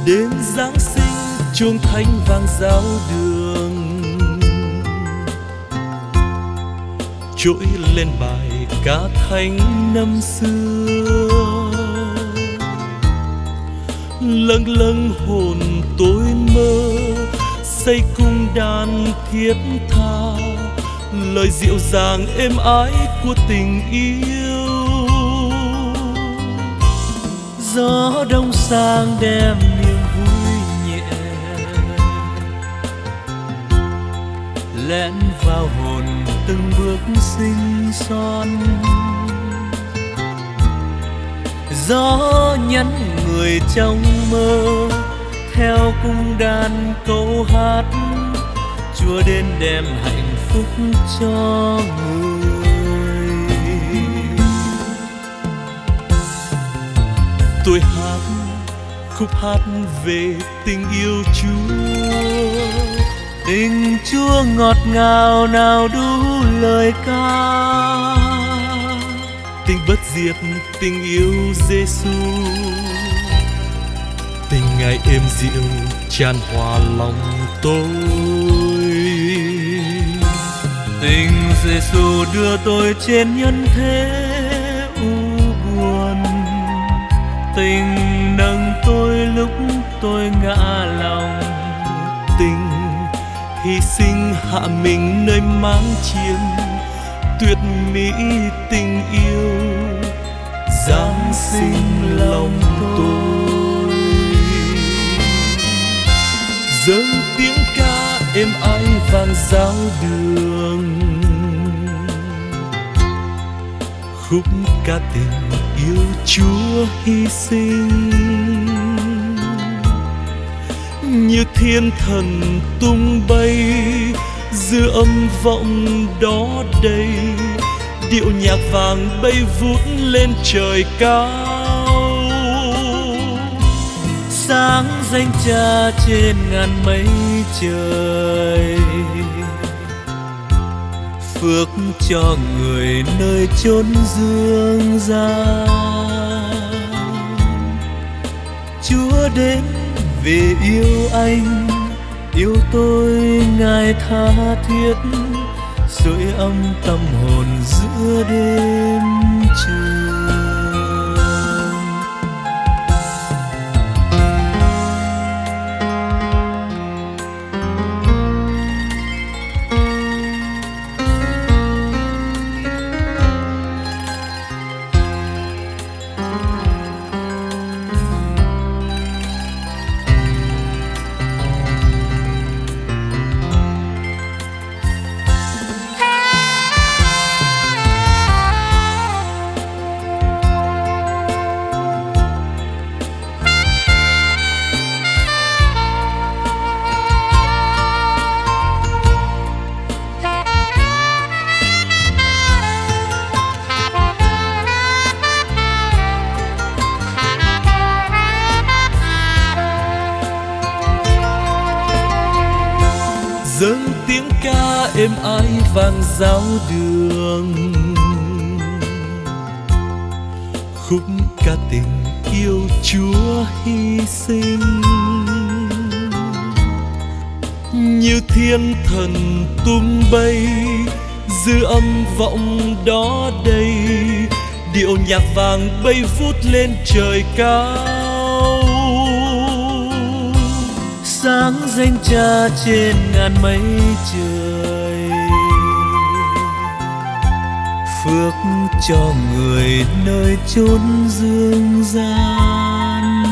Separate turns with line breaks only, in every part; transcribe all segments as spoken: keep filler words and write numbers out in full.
Đến Giáng sinh chuông thánh vang giáo đường, trỗi lên bài ca thánh năm xưa. Lâng lâng hồn tôi mơ, xây cung đàn thiết tha, lời dịu dàng êm ái của tình yêu. Gió đông sang đem niềm vui nhẹ, lén vào hồn từng bước xinh xon. Gió nhắn người trong mơ, theo cung đàn câu hát, Chúa đến đem hạnh phúc cho người. Tôi hát khúc hát về tình yêu Chúa, tình Chúa ngọt ngào nào đủ lời ca. Tình bất diệt, tình yêu Giêsu, tình Ngài êm dịu tràn hòa lòng tôi. Tình Giêsu đưa tôi trên nhân thế u buồn, tình nâng tôi lúc tôi ngã lòng. Tình hy sinh hạ mình nơi máng chiêm, tuyệt mỹ tình yêu Giáng sinh lòng tôi. Dâng tiếng ca êm ái vang giáo đường, khúc ca tình yêu Chúa hy sinh. Như thiên thần tung bay, dư âm vọng đó đây, điệu nhạc vàng bay vút lên trời cao. Sáng danh Cha trên ngàn mây trời, phước cho người nơi chốn dương gian. Chúa đến vì yêu anh, yêu tôi Ngài tha thiết, sưởi ấm tâm hồn giữa đêm trường. Dâng tiếng ca êm ái vang giáo đường, khúc ca tình yêu Chúa hy sinh. Như thiên thần tung bay, dư âm vọng đó đây, điệu nhạc vàng bay vút lên trời cao. Sáng danh Cha trên ngàn mây trời, phước cho người nơi chốn dương gian.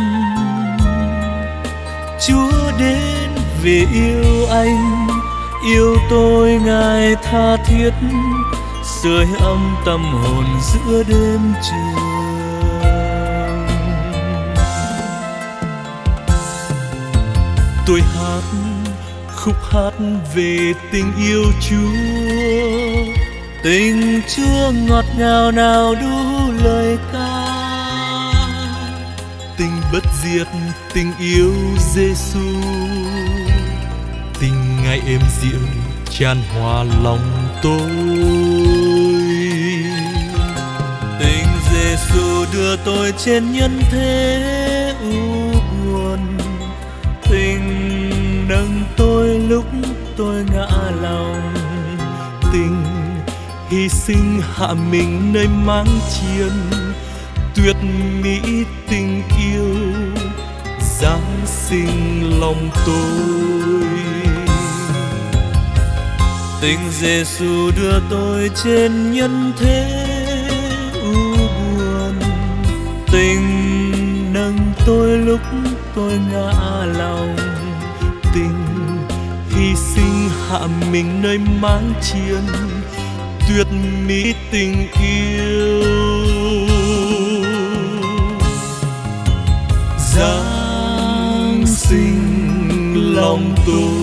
Chúa đến vì yêu anh, yêu tôi Ngài tha thiết, sưởi ấm tâm hồn giữa đêm trường. Tôi hát khúc hát về tình yêu Chúa, tình Chúa ngọt ngào nào đủ lời ca. Tình bất diệt, tình yêu Giêsu, tình Ngài êm dịu tràn hòa lòng tôi. Tình Giêsu đưa tôi trên nhân thế u buồn, tôi ngã lòng. Tình hy sinh hạ mình nơi máng chiến, tuyệt mỹ tình yêu giáng sinh lòng tôi. Tình Giêsu đưa tôi trên nhân thế u buồn, tình nâng tôi lúc tôi ngã lòng. Tình hy sinh hạ mình nơi máng chiến, tuyệt mỹ tình yêu giáng sinh lòng tôi.